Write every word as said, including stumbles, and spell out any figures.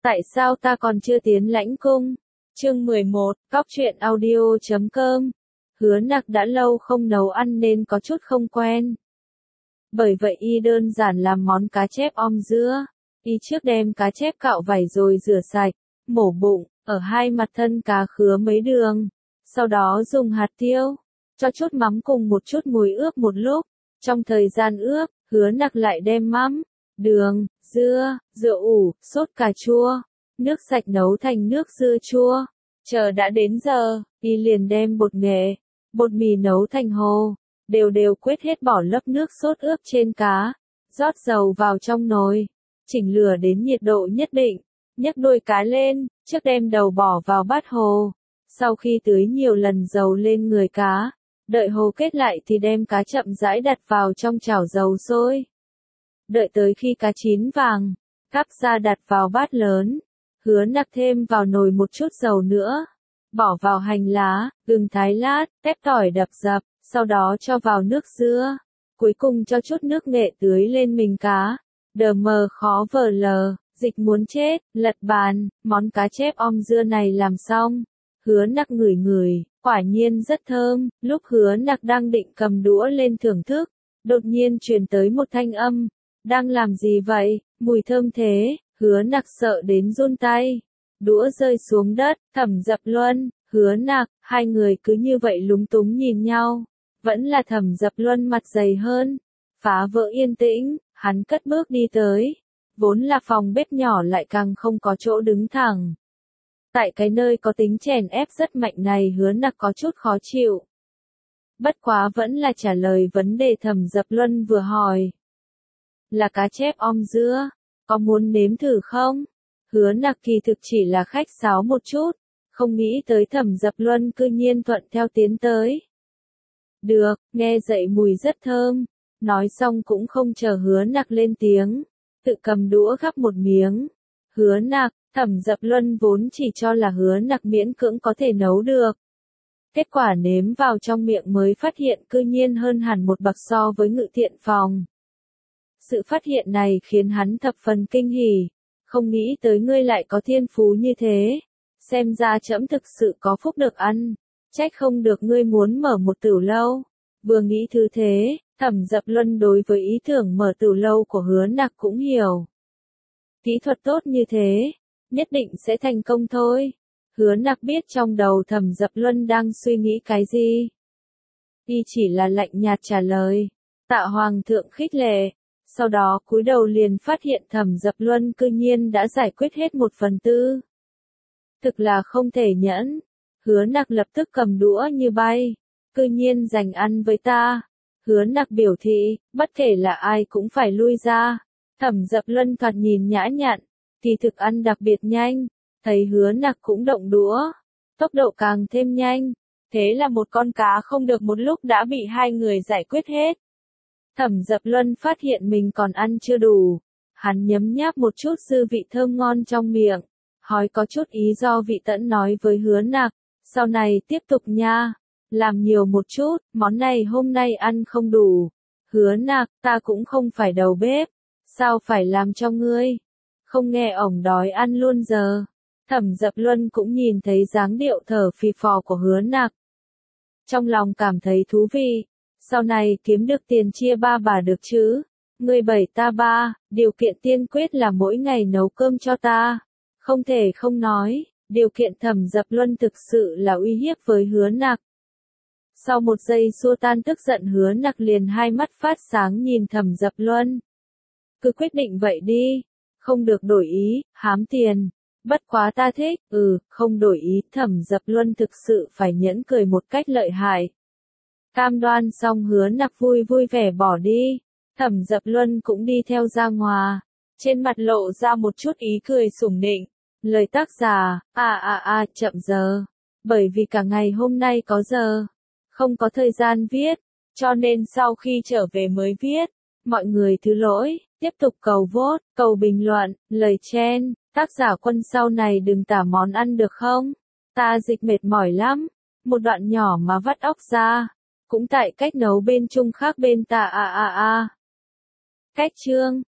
Tại sao ta còn chưa tiến lãnh cung? Chương mười một, Cóc truyện audio chấm com. Hứa Nặc đã lâu không nấu ăn nên có chút không quen. Bởi vậy y đơn giản làm món cá chép om dưa. Y trước đem cá chép cạo vảy rồi rửa sạch, mổ bụng, ở hai mặt thân cá khứa mấy đường. Sau đó dùng hạt tiêu, cho chút mắm cùng một chút muối ướp một lúc. Trong thời gian ướp, Hứa Nặc lại đem mắm, đường, dưa, rượu ủ, sốt cà chua, nước sạch nấu thành nước dưa chua. Chờ đã đến giờ, y liền đem bột nghệ, bột mì nấu thành hồ, đều đều quết hết bỏ lấp nước sốt ướp trên cá, rót dầu vào trong nồi, chỉnh lửa đến nhiệt độ nhất định, nhấc đuôi cá lên, trước đem đầu bỏ vào bát hồ. Sau khi tưới nhiều lần dầu lên người cá, đợi hồ kết lại thì đem cá chậm rãi đặt vào trong chảo dầu sôi. Đợi tới khi cá chín vàng, gắp ra đặt vào bát lớn. Hứa Nặc thêm vào nồi một chút dầu nữa, bỏ vào hành lá, gừng thái lát, tép tỏi đập dập, sau đó cho vào nước dưa, cuối cùng cho chút nước nghệ tưới lên mình cá. Đờ mờ khó vờ lờ, dịch muốn chết, lật bàn, món cá chép om dưa này làm xong. Hứa Nặc ngửi ngửi, quả nhiên rất thơm. Lúc Hứa Nặc đang định cầm đũa lên thưởng thức, đột nhiên truyền tới một thanh âm. Đang làm gì vậy, mùi thơm thế? Hứa Nặc sợ đến run tay. Đũa rơi xuống đất, Thẩm Dập Luân, Hứa Nặc, hai người cứ như vậy lúng túng nhìn nhau. Vẫn là Thẩm Dập Luân mặt dày hơn. Phá vỡ yên tĩnh, hắn cất bước đi tới. Vốn là phòng bếp nhỏ lại càng không có chỗ đứng thẳng. Tại cái nơi có tính chèn ép rất mạnh này Hứa Nặc có chút khó chịu. Bất quá vẫn là trả lời vấn đề Thẩm Dập Luân vừa hỏi. Là cá chép om dưa, có muốn nếm thử không? Hứa Nặc kỳ thực chỉ là khách sáo một chút, không nghĩ tới Thẩm Dập Luân cư nhiên thuận theo tiến tới. Được, nghe dậy mùi rất thơm. Nói xong cũng không chờ Hứa Nặc lên tiếng, tự cầm đũa gắp một miếng. Hứa Nặc, Thẩm Dập Luân vốn chỉ cho là Hứa Nặc miễn cưỡng có thể nấu được. Kết quả nếm vào trong miệng mới phát hiện cư nhiên hơn hẳn một bậc so với Ngự Thiện Phòng. Sự phát hiện này khiến hắn thập phần kinh hỉ, không nghĩ tới ngươi lại có thiên phú như thế. Xem ra trẫm thực sự có phúc được ăn, trách không được ngươi muốn mở một tửu lâu. Vừa nghĩ thứ thế, Thẩm Dập Luân đối với ý tưởng mở tửu lâu của Hứa Nặc cũng hiểu. Kỹ thuật tốt như thế, nhất định sẽ thành công thôi. Hứa Nặc biết trong đầu Thẩm Dập Luân đang suy nghĩ cái gì. Y chỉ là lạnh nhạt trả lời, tạ Hoàng thượng khích lệ. Sau đó cúi đầu liền phát hiện Thẩm Dập Luân cư nhiên đã giải quyết hết một phần tư. Thực là không thể nhẫn. Hứa Nặc lập tức cầm đũa như bay. Cư nhiên giành ăn với ta. Hứa Nặc biểu thị, bất kể là ai cũng phải lui ra. Thẩm Dập Luân thoạt nhìn nhã nhặn, kỳ thực ăn đặc biệt nhanh. Thấy Hứa Nặc cũng động đũa, tốc độ càng thêm nhanh. Thế là một con cá không được một lúc đã bị hai người giải quyết hết. Thẩm Dập Luân phát hiện mình còn ăn chưa đủ. Hắn nhấm nháp một chút dư vị thơm ngon trong miệng. Hỏi có chút ý do vị tẫn nói với Hứa Nặc. Sau này tiếp tục nha. Làm nhiều một chút, món này hôm nay ăn không đủ. Hứa Nặc, ta cũng không phải đầu bếp. Sao phải làm cho ngươi? Không nghe ổng đói ăn luôn giờ. Thẩm Dập Luân cũng nhìn thấy dáng điệu thở phì phò của Hứa Nặc. Trong lòng cảm thấy thú vị. Sau này kiếm được tiền chia ba bà được chứ. Ngươi bảy ta ba, điều kiện tiên quyết là mỗi ngày nấu cơm cho ta. Không thể không nói, điều kiện Thẩm Dập Luân thực sự là uy hiếp với Hứa Nặc. Sau một giây xua tan tức giận Hứa Nặc liền hai mắt phát sáng nhìn Thẩm Dập Luân. Cứ quyết định vậy đi, không được đổi ý, hám tiền. Bất quá ta thích, ừ, không đổi ý. Thẩm Dập Luân thực sự phải nhẫn cười một cách lợi hại. Cam đoan xong Hứa Nặc vui vui vẻ bỏ đi. Thẩm Dập Luân cũng đi theo ra ngoài. Trên mặt lộ ra một chút ý cười sủng nịnh. Lời tác giả, à à à, chậm giờ. Bởi vì cả ngày hôm nay có giờ. Không có thời gian viết. Cho nên sau khi trở về mới viết. Mọi người thứ lỗi, tiếp tục cầu vote, cầu bình luận, lời chen. Tác giả Quân sau này đừng tả món ăn được không? Ta dịch mệt mỏi lắm. Một đoạn nhỏ mà vắt óc ra. Cũng tại cách nấu bên chung khác bên ta a a a. Cách chương